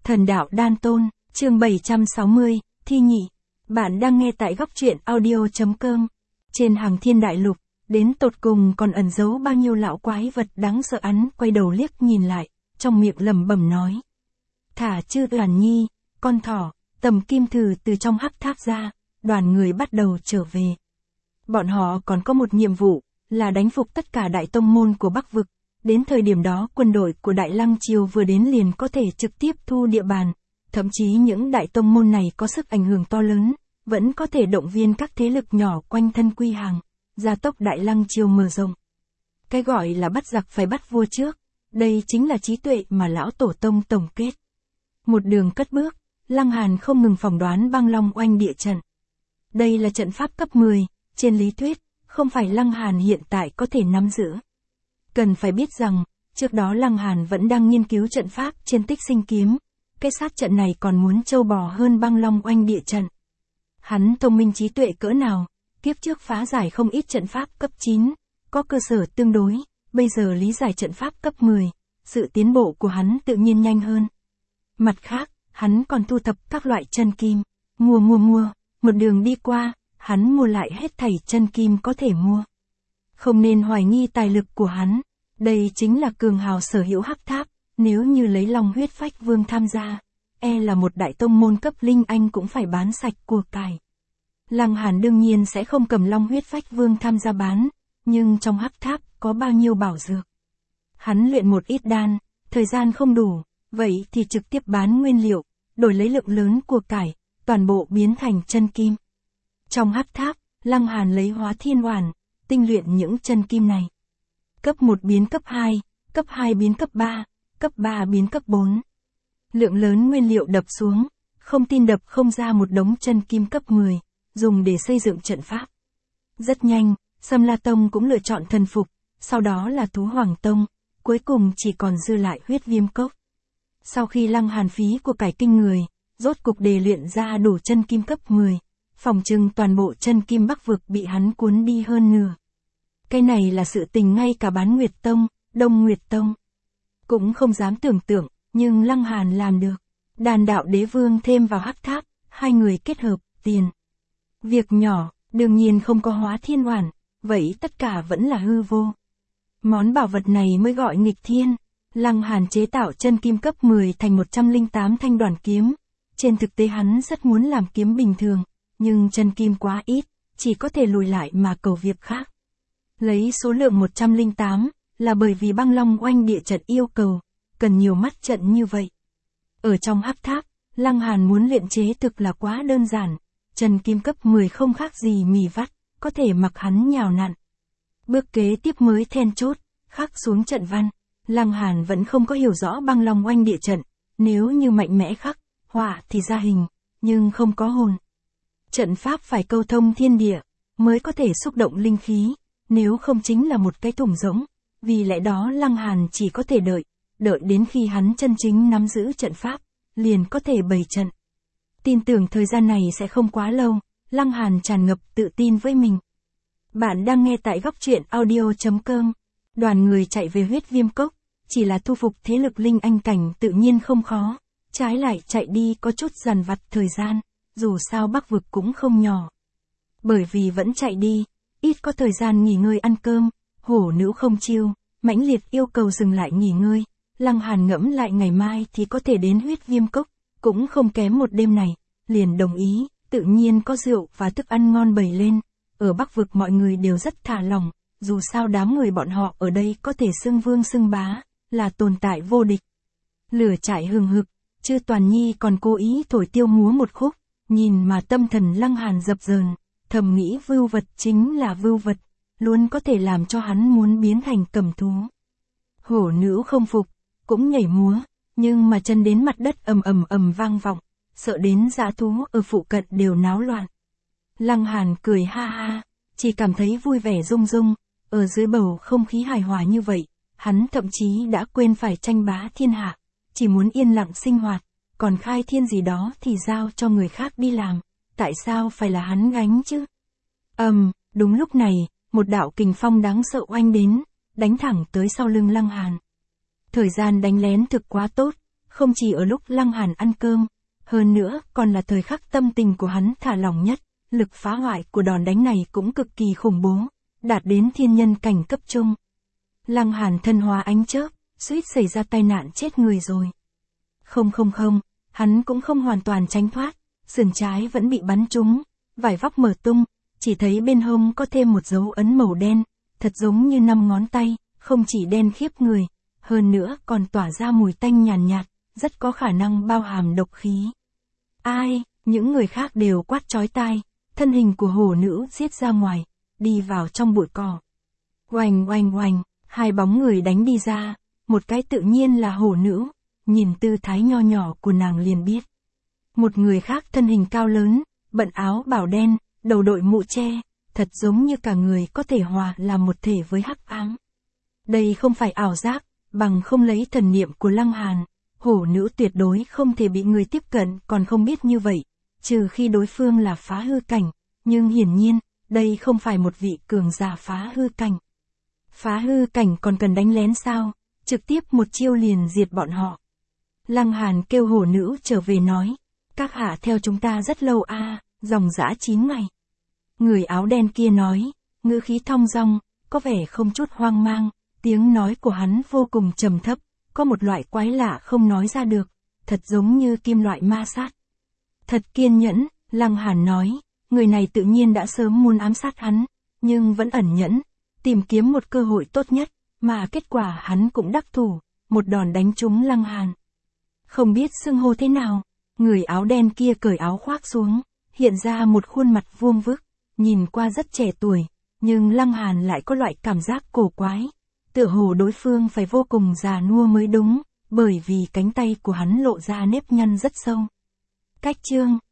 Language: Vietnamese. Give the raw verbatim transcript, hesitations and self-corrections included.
Thần đạo đan tôn, chương bảy trăm sáu mươi, thi nhị. Bạn đang nghe tại góc truyện audio.com. Trên hàng thiên đại lục, đến tột cùng còn ẩn giấu bao nhiêu lão quái vật đáng sợ. Hắn quay đầu liếc nhìn lại, trong miệng lẩm bẩm nói. Thả chư Đoàn Nhi, con thỏ, Tầm Kim Thử từ trong hắc tháp ra, đoàn người bắt đầu trở về. Bọn họ còn có một nhiệm vụ, là đánh phục tất cả đại tông môn của Bắc Vực. Đến thời điểm đó quân đội của Đại Lăng Triều vừa đến liền có thể trực tiếp thu địa bàn. Thậm chí những đại tông môn này có sức ảnh hưởng to lớn, vẫn có thể động viên các thế lực nhỏ quanh thân quy hàng, gia tốc Đại Lăng Triều mở rộng. Cái gọi là bắt giặc phải bắt vua trước, đây chính là trí tuệ mà lão tổ tông tổng kết. Một đường cất bước, Lăng Hàn không ngừng phỏng đoán Băng Long Oanh địa trận. Đây là trận pháp cấp mười, trên lý thuyết, không phải Lăng Hàn hiện tại có thể nắm giữ. Cần phải biết rằng, trước đó Lăng Hàn vẫn đang nghiên cứu trận pháp trên Tích Sinh Kiếm. Cái sát trận này còn muốn trâu bò hơn Băng Long Oanh địa trận. Hắn thông minh trí tuệ cỡ nào, kiếp trước phá giải không ít trận pháp cấp chín, có cơ sở tương đối, bây giờ lý giải trận pháp cấp mười, sự tiến bộ của hắn tự nhiên nhanh hơn. Mặt khác, hắn còn thu thập các loại chân kim, mua mua mua, một đường đi qua, hắn mua lại hết thảy chân kim có thể mua. Không nên hoài nghi tài lực của hắn, đây chính là cường hào sở hữu hắc tháp, nếu như lấy Long Huyết Phách Vương tham gia, e là một đại tông môn cấp linh anh cũng phải bán sạch của cải. Lăng Hàn đương nhiên sẽ không cầm Long Huyết Phách Vương tham gia bán, nhưng trong hắc tháp có bao nhiêu bảo dược. Hắn luyện một ít đan, thời gian không đủ, vậy thì trực tiếp bán nguyên liệu, đổi lấy lượng lớn của cải, toàn bộ biến thành chân kim. Trong hắc tháp, Lăng Hàn lấy Hóa Thiên Oản, tinh luyện những chân kim này. Cấp một biến cấp hai, cấp hai biến cấp ba, cấp ba biến cấp bốn. Lượng lớn nguyên liệu đập xuống, không tin đập không ra một đống chân kim cấp mười, dùng để xây dựng trận pháp. Rất nhanh, Sâm La Tông cũng lựa chọn thần phục, sau đó là Thú Hoàng Tông, cuối cùng chỉ còn dư lại Huyết Viêm Cốc. Sau khi Lăng Hàn phí của cải kinh người, rốt cục đề luyện ra đủ chân kim cấp mười, phòng trừng toàn bộ chân kim Bắc Vực bị hắn cuốn đi hơn nửa. Cái này là sự tình ngay cả Bán Nguyệt Tông, Đông Nguyệt Tông cũng không dám tưởng tượng, nhưng Lăng Hàn làm được. Đàn đạo đế vương thêm vào hắc tháp, hai người kết hợp, tiền. Việc nhỏ, đương nhiên không có Hóa Thiên Oản, vậy tất cả vẫn là hư vô. Món bảo vật này mới gọi nghịch thiên. Lăng Hàn chế tạo chân kim cấp mười thành một trăm lẻ tám thanh đoàn kiếm. Trên thực tế hắn rất muốn làm kiếm bình thường, nhưng chân kim quá ít, chỉ có thể lùi lại mà cầu việc khác. Lấy số lượng một trăm lẻ tám, là bởi vì Băng Long Oanh địa trận yêu cầu, cần nhiều mắt trận như vậy. Ở trong hắc tháp, Lăng Hàn muốn luyện chế thực là quá đơn giản, chân kim cấp mười không khác gì mì vắt, có thể mặc hắn nhào nặn. Bước kế tiếp mới then chốt, khắc xuống trận văn. Lăng Hàn vẫn không có hiểu rõ Băng Long Oanh địa trận, nếu như mạnh mẽ khắc, họa thì ra hình, nhưng không có hồn. Trận pháp phải câu thông thiên địa, mới có thể xúc động linh khí, nếu không chính là một cái thủng rỗng, vì lẽ đó Lăng Hàn chỉ có thể đợi, đợi đến khi hắn chân chính nắm giữ trận pháp, liền có thể bày trận. Tin tưởng thời gian này sẽ không quá lâu, Lăng Hàn tràn ngập tự tin với mình. Bạn đang nghe tại góc truyện audio.com. Đoàn người chạy về Huyết Viêm Cốc, chỉ là thu phục thế lực linh anh cảnh tự nhiên không khó, trái lại chạy đi có chút dằn vặt thời gian, dù sao Bắc Vực cũng không nhỏ. Bởi vì vẫn chạy đi, ít có thời gian nghỉ ngơi ăn cơm, hổ nữ không chiêu, mãnh liệt yêu cầu dừng lại nghỉ ngơi. Lăng Hàn ngẫm lại ngày mai thì có thể đến Huyết Viêm Cốc, cũng không kém một đêm này, liền đồng ý, tự nhiên có rượu và thức ăn ngon bày lên. Ở Bắc Vực mọi người đều rất thả lỏng, dù sao đám người bọn họ ở đây có thể xưng vương xưng bá, là tồn tại vô địch. Lửa trại hừng hực, Chư Toàn Nhi còn cố ý thổi tiêu múa một khúc, nhìn mà tâm thần Lăng Hàn dập dờn, thầm nghĩ vưu vật chính là vưu vật, luôn có thể làm cho hắn muốn biến thành cầm thú. Hổ nữ không phục, cũng nhảy múa, nhưng mà chân đến mặt đất ầm ầm ầm vang vọng, sợ đến dã thú ở phụ cận đều náo loạn. Lăng Hàn cười ha ha, chỉ cảm thấy vui vẻ rung rung, ở dưới bầu không khí hài hòa như vậy, hắn thậm chí đã quên phải tranh bá thiên hạ, chỉ muốn yên lặng sinh hoạt, còn khai thiên gì đó thì giao cho người khác đi làm, tại sao phải là hắn gánh chứ? Ầm, um, đúng lúc này, một đạo kình phong đáng sợ oanh đến, đánh thẳng tới sau lưng Lăng Hàn. Thời gian đánh lén thực quá tốt, không chỉ ở lúc Lăng Hàn ăn cơm, hơn nữa còn là thời khắc tâm tình của hắn thả lỏng nhất, lực phá hoại của đòn đánh này cũng cực kỳ khủng bố, đạt đến thiên nhân cảnh cấp trung. Lăng Hàn thân hóa ánh chớp, suýt xảy ra tai nạn chết người rồi. Không không không, hắn cũng không hoàn toàn tránh thoát, sườn trái vẫn bị bắn trúng, vải vóc mở tung, chỉ thấy bên hông có thêm một dấu ấn màu đen, thật giống như năm ngón tay, không chỉ đen khiếp người, hơn nữa còn tỏa ra mùi tanh nhàn nhạt, nhạt, rất có khả năng bao hàm độc khí. Ai, những người khác đều quát chói tai, thân hình của hổ nữ giết ra ngoài, đi vào trong bụi cỏ. Oành oành oành, hai bóng người đánh đi ra, một cái tự nhiên là hổ nữ, nhìn tư thái nho nhỏ của nàng liền biết. Một người khác thân hình cao lớn, bận áo bảo đen, đầu đội mũ che, thật giống như cả người có thể hòa làm một thể với hắc ám. Đây không phải ảo giác, bằng không lấy thần niệm của Lăng Hàn, hổ nữ tuyệt đối không thể bị người tiếp cận còn không biết như vậy, trừ khi đối phương là phá hư cảnh, nhưng hiển nhiên, đây không phải một vị cường giả phá hư cảnh. Phá hư cảnh còn cần đánh lén sao, trực tiếp một chiêu liền diệt bọn họ. Lăng Hàn kêu hổ nữ trở về nói, các hạ theo chúng ta rất lâu a, à, dòng dã chín ngày. Người áo đen kia nói, ngữ khí thong dong, có vẻ không chút hoang mang, tiếng nói của hắn vô cùng trầm thấp, có một loại quái lạ không nói ra được, thật giống như kim loại ma sát. Thật kiên nhẫn, Lăng Hàn nói, người này tự nhiên đã sớm muốn ám sát hắn, nhưng vẫn ẩn nhẫn, tìm kiếm một cơ hội tốt nhất, mà kết quả hắn cũng đắc thủ, một đòn đánh trúng Lăng Hàn. Không biết xưng hô thế nào, người áo đen kia cởi áo khoác xuống, hiện ra một khuôn mặt vuông vức, nhìn qua rất trẻ tuổi, nhưng Lăng Hàn lại có loại cảm giác cổ quái, tựa hồ đối phương phải vô cùng già nua mới đúng, bởi vì cánh tay của hắn lộ ra nếp nhăn rất sâu. Cách chương